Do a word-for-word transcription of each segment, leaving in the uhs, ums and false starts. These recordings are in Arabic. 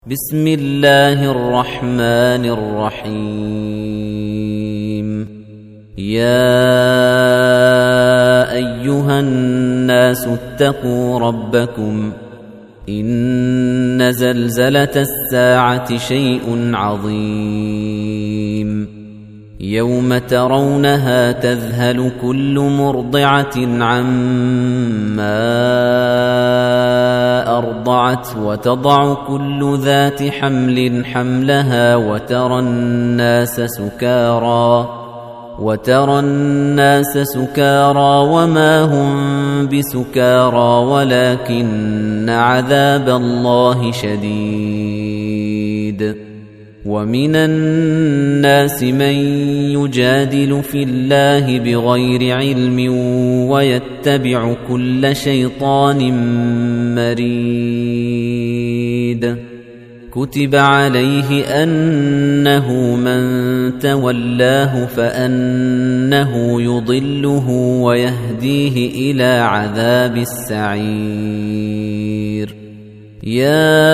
بسم الله الرحمن الرحيم. يا أيها الناس اتقوا ربكم إن زلزلة الساعة شيء عظيم يوم ترونها تذهل كل مرضعة عما أرضعت وتضع كل ذات حمل حملها وترى الناس سكارى وترى الناس سكارى وما هم بسكارى ولكن عذاب الله شديد. ومن الناس من يجادل في الله بغير علم ويتبع كل شيطان مريد. كتب عليه أنه من تولاه فأنه يضله ويهديه إلى عذاب السعير. يا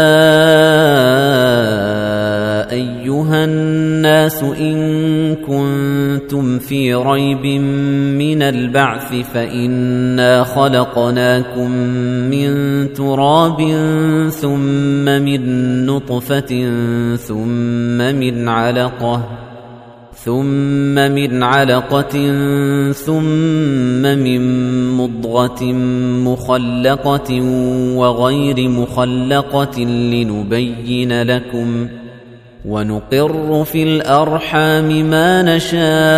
أيها الناس إن كنتم في ريب من البعث فإنا خلقناكم من تراب ثم من نطفة ثم من علقة ثم من علقة ثم من مضغة مخلقة وغير مخلقة لنبين لكم ونقر في الأرحام ما نشاء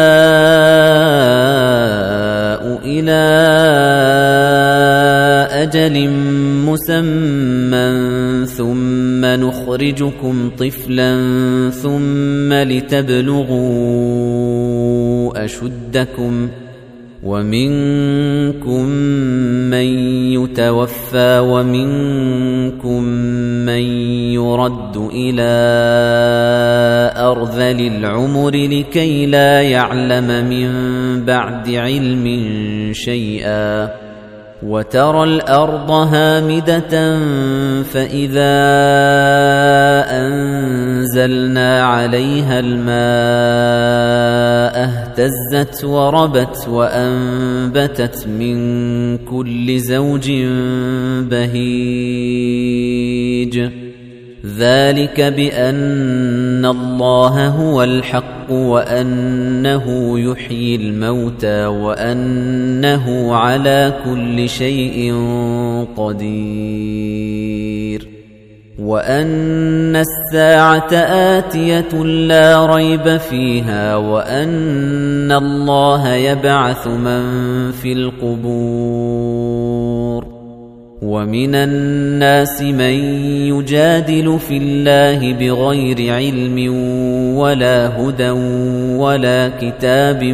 إلى أجل مسمى ثم نخرجكم طفلا ثم لتبلغوا أشدكم ومنكم من يتوفى ومنكم من يرد إلى أرذل العمر لكي لا يعلم من بعد علم شيئا. وترى الأرض هامدة فإذا أنزلنا عليها الماء اهتزت وربت وأنبتت من كل زوج بهيج. ذلك بأن الله هو الحق وأنه يحيي الموتى وأنه على كل شيء قدير وأن الساعة آتية لا ريب فيها وأن الله يبعث من في القبور. ومن الناس من يجادل في الله بغير علم ولا هدى ولا كتاب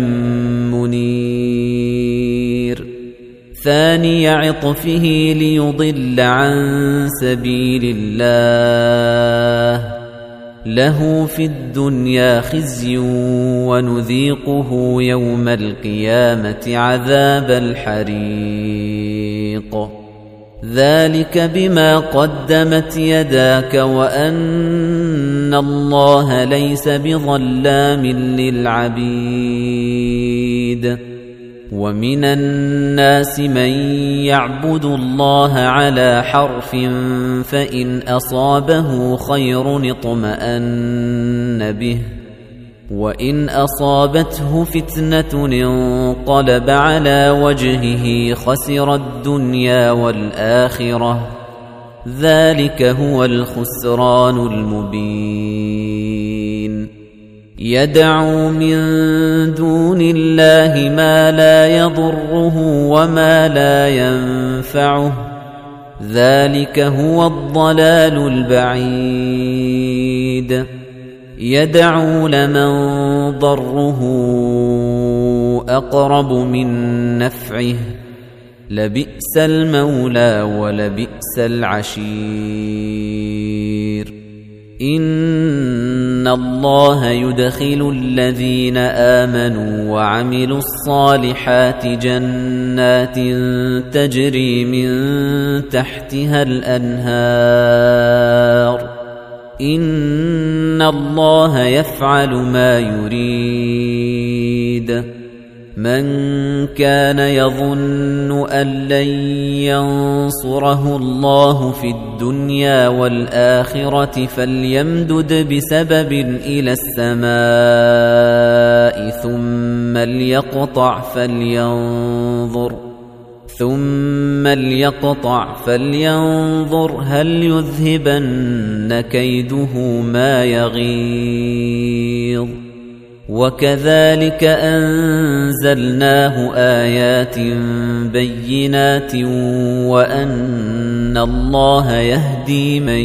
منير. ثاني عطفه ليضل عن سبيل الله له في الدنيا خزي ونذيقه يوم القيامة عذاب الحريق. ذلك بما قدمت يداك وأن الله ليس بظلام للعبيد. ومن الناس من يعبد الله على حرف فإن أصابه خير اطمأن به وإن أصابته فتنة انقلب على وجهه خسر الدنيا والآخرة. ذلك هو الخسران المبين. يدعو من دون الله ما لا يضره وما لا ينفعه. ذلك هو الضلال البعيد. يدعو لمن ضره أقرب من نفعه لبئس المولى ولبئس العشير. إن الله يدخل الذين آمنوا وعملوا الصالحات جنات تجري من تحتها الأنهار إن الله يفعل ما يريد من كان يظن أن لن ينصره الله في الدنيا والآخرة فليمدد بسبب إلى السماء ثم ليقطع فلينظر ثم ليقطع فلينظر هل يذهبن كيده ما يغيظ وكذلك أنزلناه آيات بينات وأن الله يهدي من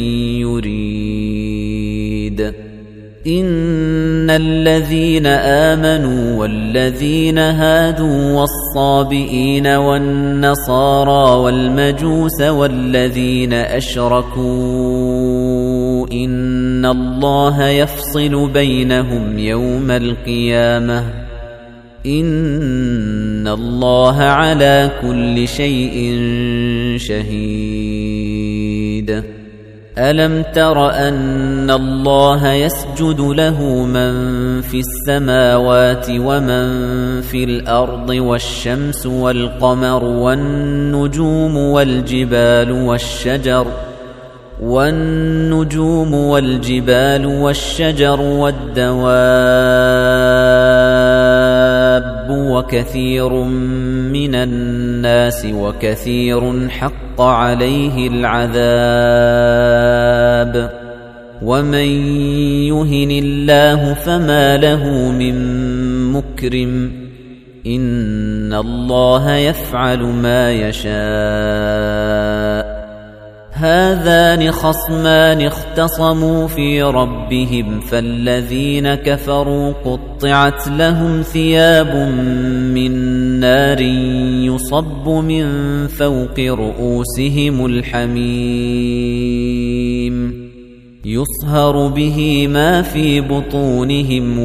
يريد إن الذين آمنوا والذين هادوا والصابئين والنصارى والمجوس والذين أشركوا إن الله يفصل بينهم يوم القيامة إن الله على كل شيء شهيد ألم تر أن الله يسجد له من في السماوات ومن في الأرض والشمس والقمر والنجوم والجبال والشجر والنجوم والجبال والشجر والدواب وكثير من الناس وكثير حق عليه العذاب ومن يهن الله فما له من مكرم إن الله يفعل ما يشاء هذان خصمان اختصموا في ربهم فالذين كفروا قطعت لهم ثياب من نار يصب من فوق رؤوسهم الحميم يصهر به ما في بطونهم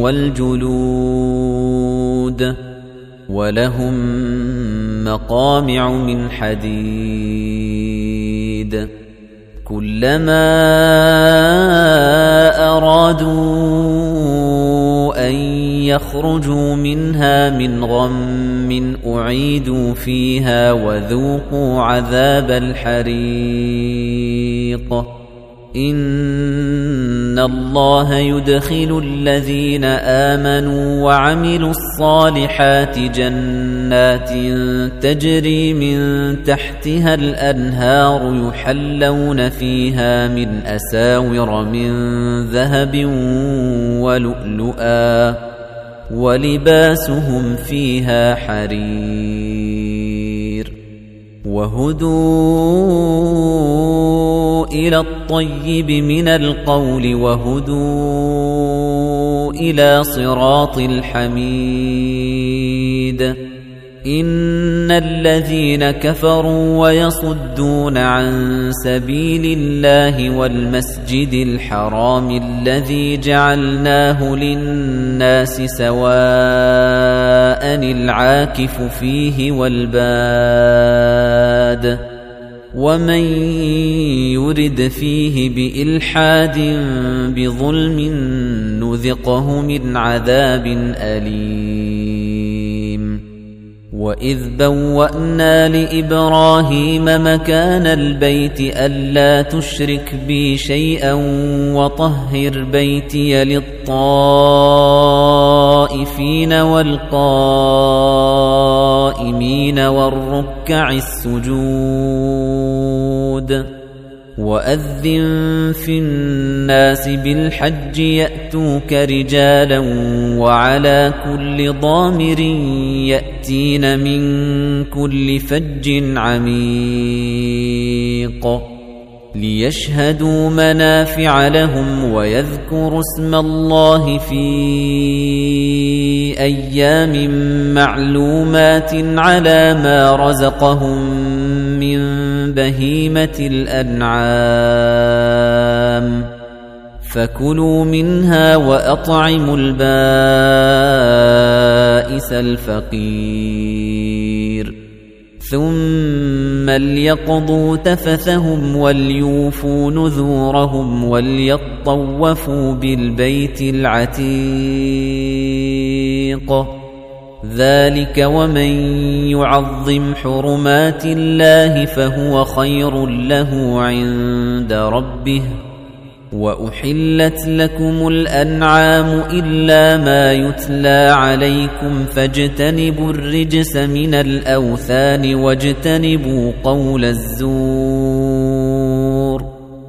والجلود ولهم مقامع من حديد كلما أرادوا أن يخرجوا منها من غم أعيدوا فيها وذوقوا عذاب الحريق إن الله يدخل الذين آمنوا وعملوا الصالحات جنات تجري من تحتها الأنهار يحلون فيها من أساور من ذهب ولؤلؤا ولباسهم فيها حرير وهدوا إلى الطيب من القول وهدوا إلى صراط الحميد إن الذين كفروا ويصدون عن سبيل الله والمسجد الحرام الذي جعلناه للناس سواء العاكف فيه والباد ومن يرد فيه بإلحاد بظلم نذقه من عذاب أليم وإذ بوأنا لإبراهيم مكان البيت ألا تشرك بي شيئا وطهر بيتي للطائفين والقائمين والركع السجود وأذن في الناس بالحج يأتوك رجالا وعلى كل ضامر يأتين من كل فج عميق ليشهدوا منافع لهم ويذكروا اسم الله في أيام معلومات على ما رزقهم من بهيمة الأنعام فكلوا منها وأطعموا البائس الفقير ثم ثم ليقضوا تفثهم وليوفوا نذورهم وليطوفوا بالبيت العتيق ذلك ومن يعظم حرمات الله فهو خير له عند ربه وأحلت لكم الأنعام إلا ما يتلى عليكم فاجتنبوا الرجس من الأوثان واجتنبوا قول الزور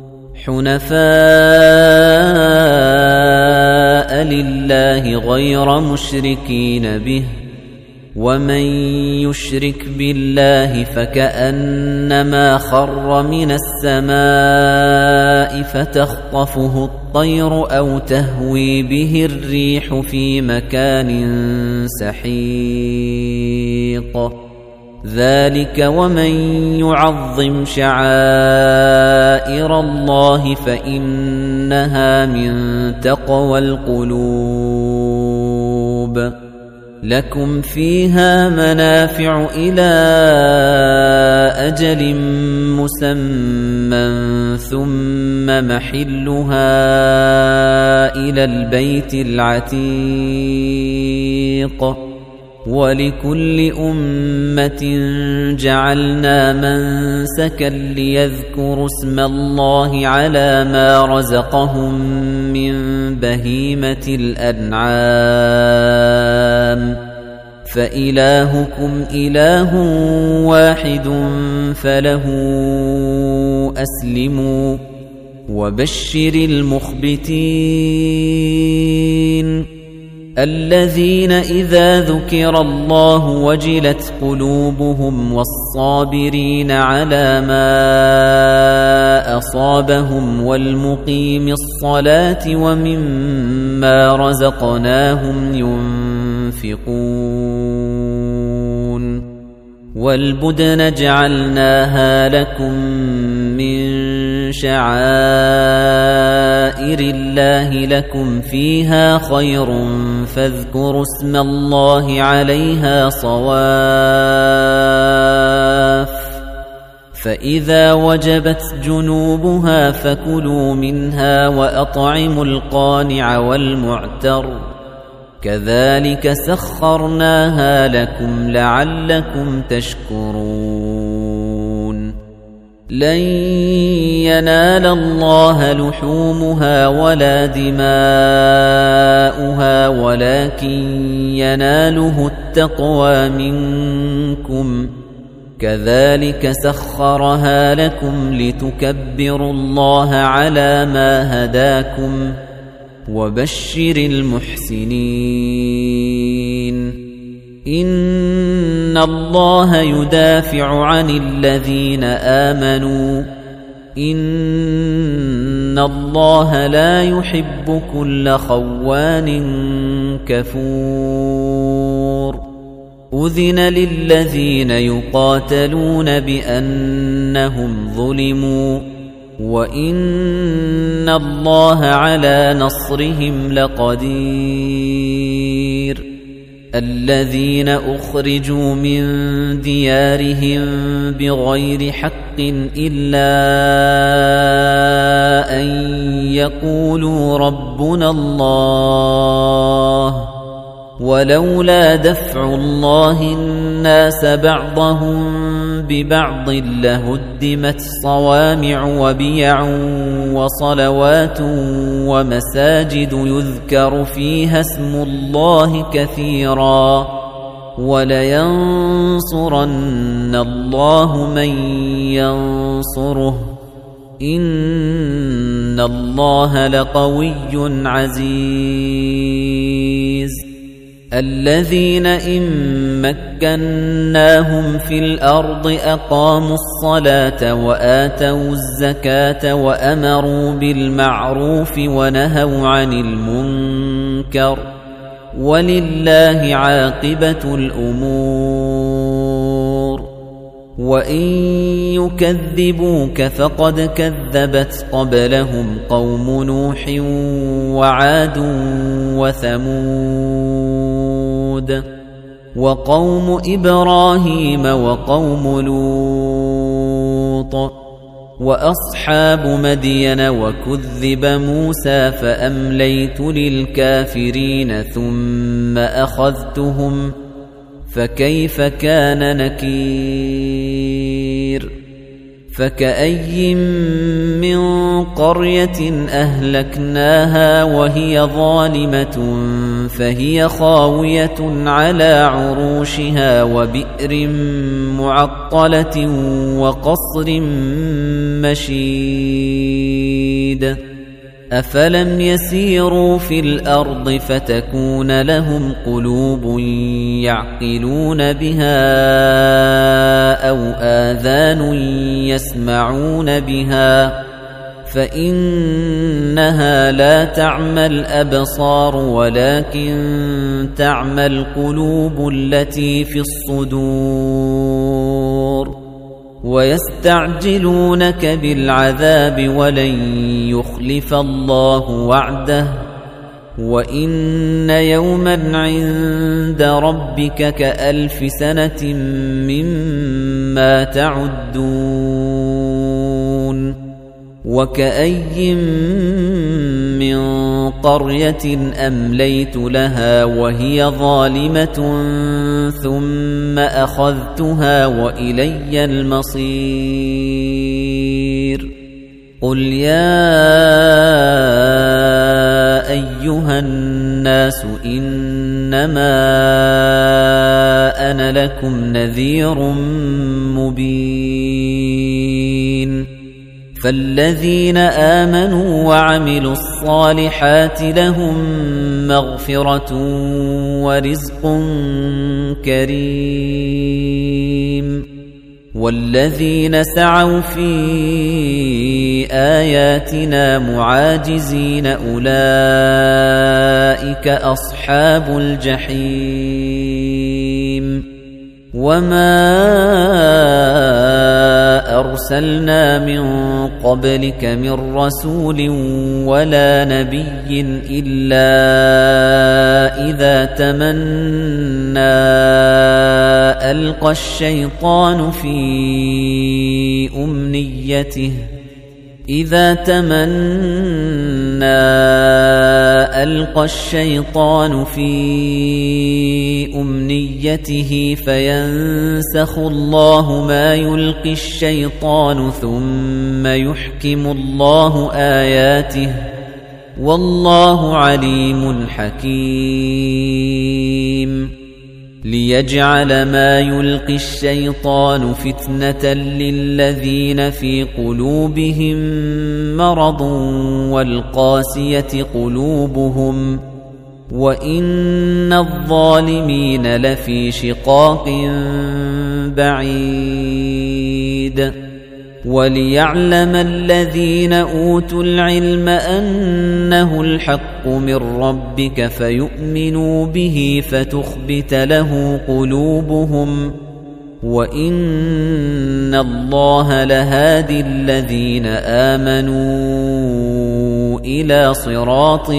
حنفاء لله غير مشركين به ومن يشرك بالله فكأنما خر من السماء فتخطفه الطير أو تهوي به الريح في مكان سحيق ذلك ومن يعظم شعائر الله فإنها من تقوى القلوب لكم فيها منافع إلى أجل مسمى ثم محلها إلى البيت العتيق ولكل أمة جعلنا منسكا ليذكروا اسم الله على ما رزقهم من بهيمة الأنعام فإلهكم إله واحد فله أسلموا وبشر المخبتين الذين إذا ذكر الله وجلت قلوبهم والصابرين على ما أصابهم والمقيم الصلاة ومما رزقناهم ينفقون والبدن جعلناها لكم من شعائر الله لكم فيها خير فاذكروا اسم الله عليها صواف فإذا وجبت جنوبها فكلوا منها وأطعموا القانع والمعتر كذلك سخرناها لكم لعلكم تشكرون لن ينال الله لحومها ولا دماؤها ولكن يناله التقوى منكم كذلك سخرها لكم لتكبروا الله على ما هداكم وبشر المحسنين إن الله يدافع عن الذين آمنوا إن الله لا يحب كل خوان كفور أذن للذين يقاتلون بأنهم ظلموا وإن الله على نصرهم لقدير الذين أخرجوا من ديارهم بغير حق إلا أن يقولوا ربنا الله ولولا دفع الله الناس بعضهم ببعض لهدمت صوامع وبيع وصلوات ومساجد يذكر فيها اسم الله كثيرا ولينصرن الله من ينصره إن الله لقوي عزيز الذين إن مكناهم في الأرض أقاموا الصلاة وآتوا الزكاة وأمروا بالمعروف ونهوا عن المنكر ولله عاقبة الأمور وإن يكذبوك فقد كذبت قبلهم قوم نوح وعاد وثمود وقوم إبراهيم وقوم لوط لوط وأصحاب مدين وكذب موسى فأمليت للكافرين ثم أخذتهم فكيف كان نكير فكأي من قرية أهلكناها وهي ظالمة فهي خاوية على عروشها وبئر معطلة وقصر مشيد أفلم يسيروا في الأرض فتكون لهم قلوب يعقلون بها أو آذان يسمعون بها فإنها لا تعمى الأبصار ولكن تعمى القلوب التي في الصدور ويستعجلونك بالعذاب ولن يخلف الله وعده وإن يوما عند ربك كألف سنة مما تعدون وكأي من قرية أمليت لها وهي ظالمة ثم أخذتها وإلي المصير قل يا أيها الناس إنما أنا لكم نذير مبين فالذين آمنوا وعملوا الصالحات لهم مغفرة ورزق كريم والذين سعوا في آياتنا معاجزين أولئك أصحاب الجحيم وما أرسلنا من قبلك من رسول ولا نبي إلا إذا تمنى ألقى الشيطان في أمنيته إذا تمنى ألقى الشيطان في أمنيته فينسخ الله ما يلقي الشيطان ثم يحكم الله آياته والله عليم حكيم ليجعل ما يلقي الشيطان فتنة للذين في قلوبهم مرض والقاسية قلوبهم وإن الظالمين لفي شقاق بعيد وليعلم الذين أوتوا العلم أنه الحق من ربك فيؤمنوا به فتخبت له قلوبهم وإن الله لهادي الذين آمنوا إلى صراط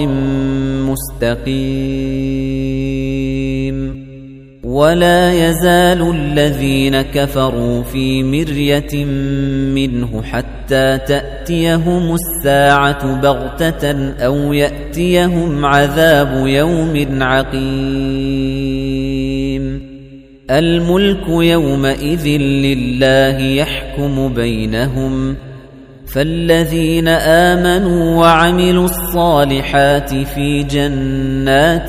مستقيم ولا يزال الذين كفروا في مرية منه حتى تأتيهم الساعة بغتة أو يأتيهم عذاب يوم عقيم الملك يومئذ لله يحكم بينهم فالذين آمنوا وعملوا الصالحات في جنات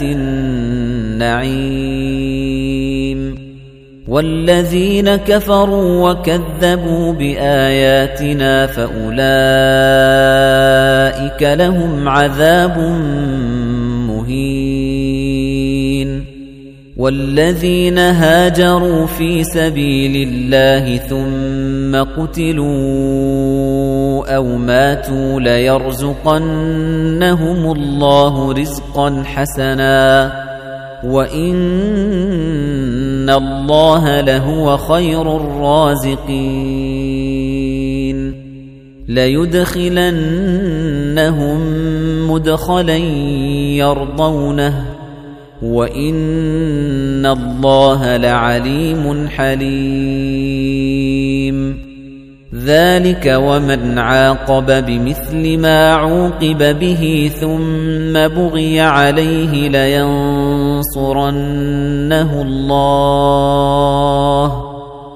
النعيم والذين كفروا وكذبوا بآياتنا فأولئك لهم عذاب مهين والذين هاجروا في سبيل الله ثم قتلوا أو ماتوا ليرزقنهم الله رزقا حسنا وإن الله لهو خير الرازقين ليدخلنهم مدخلا يرضونه وإن الله لعليم حليم ذلك ومن عاقب بمثل ما عوقب به ثم بغي عليه لينصرنه الله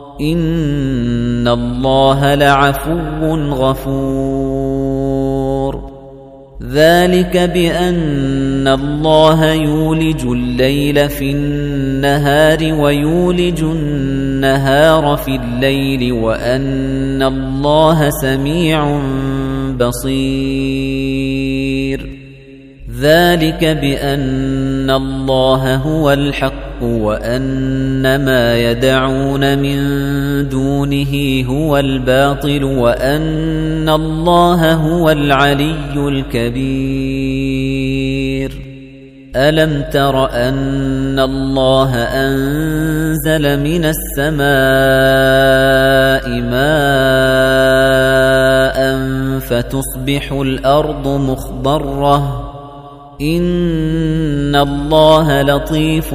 إن الله لعفو غفور ذلك بأن الله يولج الليل في النهار ويولج النهار في الليل وأن الله سميع بصير ذلك بأن الله هو الحق وأن ما يدعون من دونه هو الباطل وأن الله هو العلي الكبير ألم تر أن الله أنزل من السماء ماء فتصبح الأرض مخضرة إن الله لطيف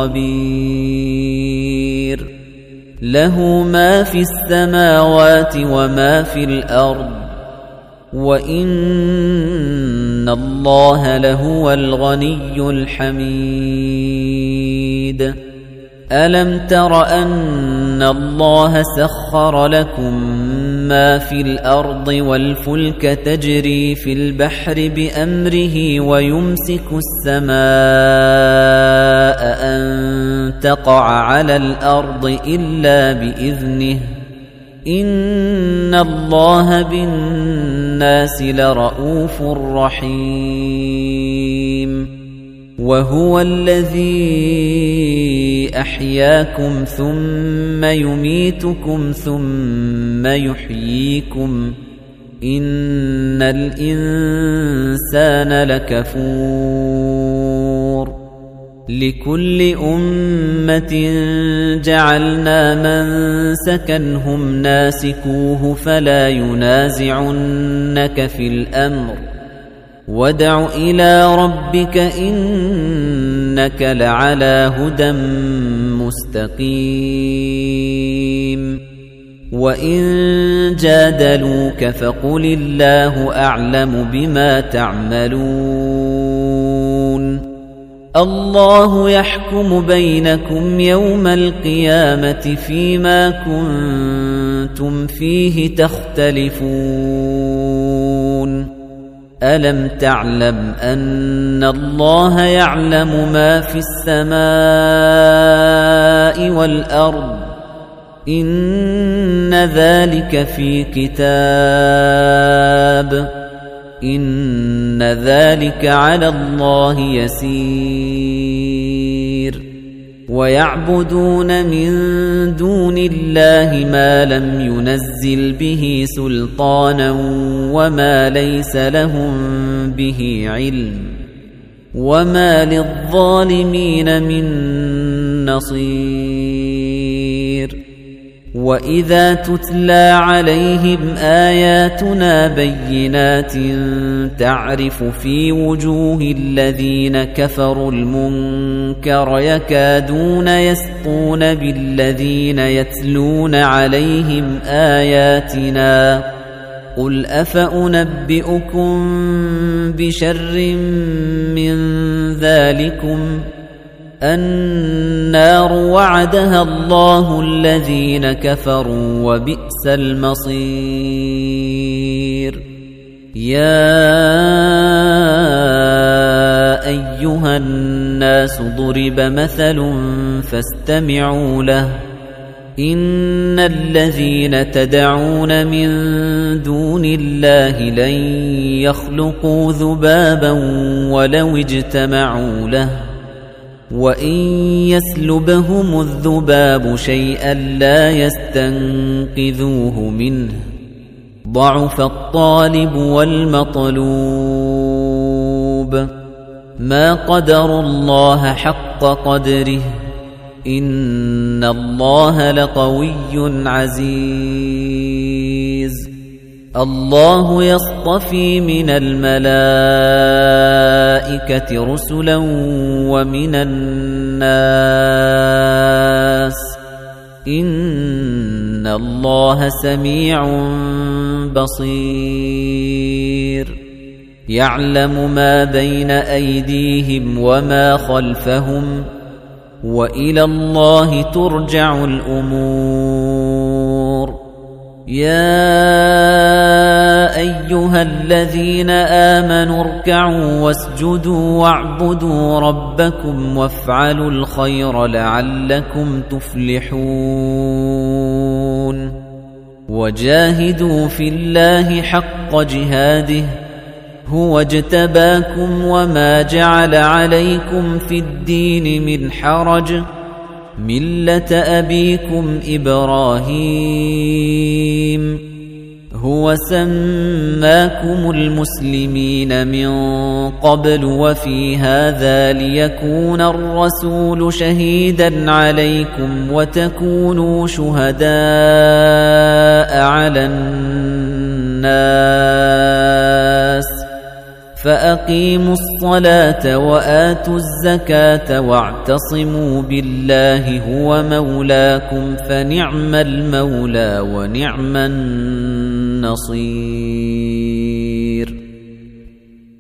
خبير له ما في السماوات وما في الأرض وإن الله لهو الغني الحميد ألم تر أن الله سخر لكم ما في الأرض والفلك تجري في البحر بأمره ويمسك السماء أن تقع على الأرض إلا بإذنه إن الله بالناس لرؤوف رحيم وهو الذي أحياكم ثم يميتكم ثم يحييكم إن الإنسان لكفور لكل أمة جعلنا منسكا هم ناسكوه فلا ينازعنك في الأمر وادع إلى ربك إنك لعلى هدى مستقيم وإن جادلوك فقل الله أعلم بما تعملون الله يحكم بينكم يوم القيامة فيما كنتم فيه تختلفون ألم تعلم أن الله يعلم ما في السماء والأرض إن ذلك في كتاب إن ذلك على الله يسير ويعبدون من دون الله ما لم ينزل به سلطانا وما ليس لهم به علم وما للظالمين من نصير وإذا تتلى عليهم آياتنا بينات تعرف في وجوه الذين كفروا المنكر يكادون يسطون بالذين يتلون عليهم آياتنا قل أفأنبئكم بشر من ذلكم النار وعدها الله الذين كفروا وبئس المصير يا أيها الناس ضرب مثل فاستمعوا له إن الذين تدعون من دون الله لن يخلقوا ذبابا ولو اجتمعوا له وإن يسلبهم الذباب شيئا لا يستنقذوه منه ضعف الطالب والمطلوب ما قدروا الله حق قدره إن الله لقوي عزيز الله يصطفي من الملائكة رسلا ومن الناس إن اللَّهَ سَمِيعٌ بَصِيرٌ يَعْلَمُ مَا بَيْنَ أَيْدِيهِمْ وَمَا خَلْفَهُمْ وَإِلَى اللَّهِ تُرْجَعُ الْأُمُورُ يَا أَيُّهَا الَّذِينَ آمَنُوا ارْكَعُوا وَاسْجُدُوا وَاعْبُدُوا رَبَّكُمْ وَافْعَلُوا الْخَيْرَ لَعَلَّكُمْ تُفْلِحُونَ وَجَاهِدُوا فِي اللَّهِ حَقَّ جِهَادِهِ هُوَ اجْتَبَاكُمْ وَمَا جَعَلَ عَلَيْكُمْ فِي الدِّينِ مِنْ حَرَجٍ مِلَّةَ أَبِيكُمْ إِبْرَاهِيمَ هُوَ سَمَّاكُمُ الْمُسْلِمِينَ مِنْ قَبْلُ وَفِي هَذَا لِيَكُونَ الرَّسُولُ شَهِيدًا عَلَيْكُمْ وَتَكُونُوا شُهَدَاءَ عَلَى النَّاسِ فَأَقِيمُوا الصَّلَاةَ وَآتُوا الزَّكَاةَ وَاعْتَصِمُوا بِاللَّهِ هُوَ مَوْلَاكُمْ فَنِعْمَ الْمَوْلَى وَنِعْمَ النَّصِيرُ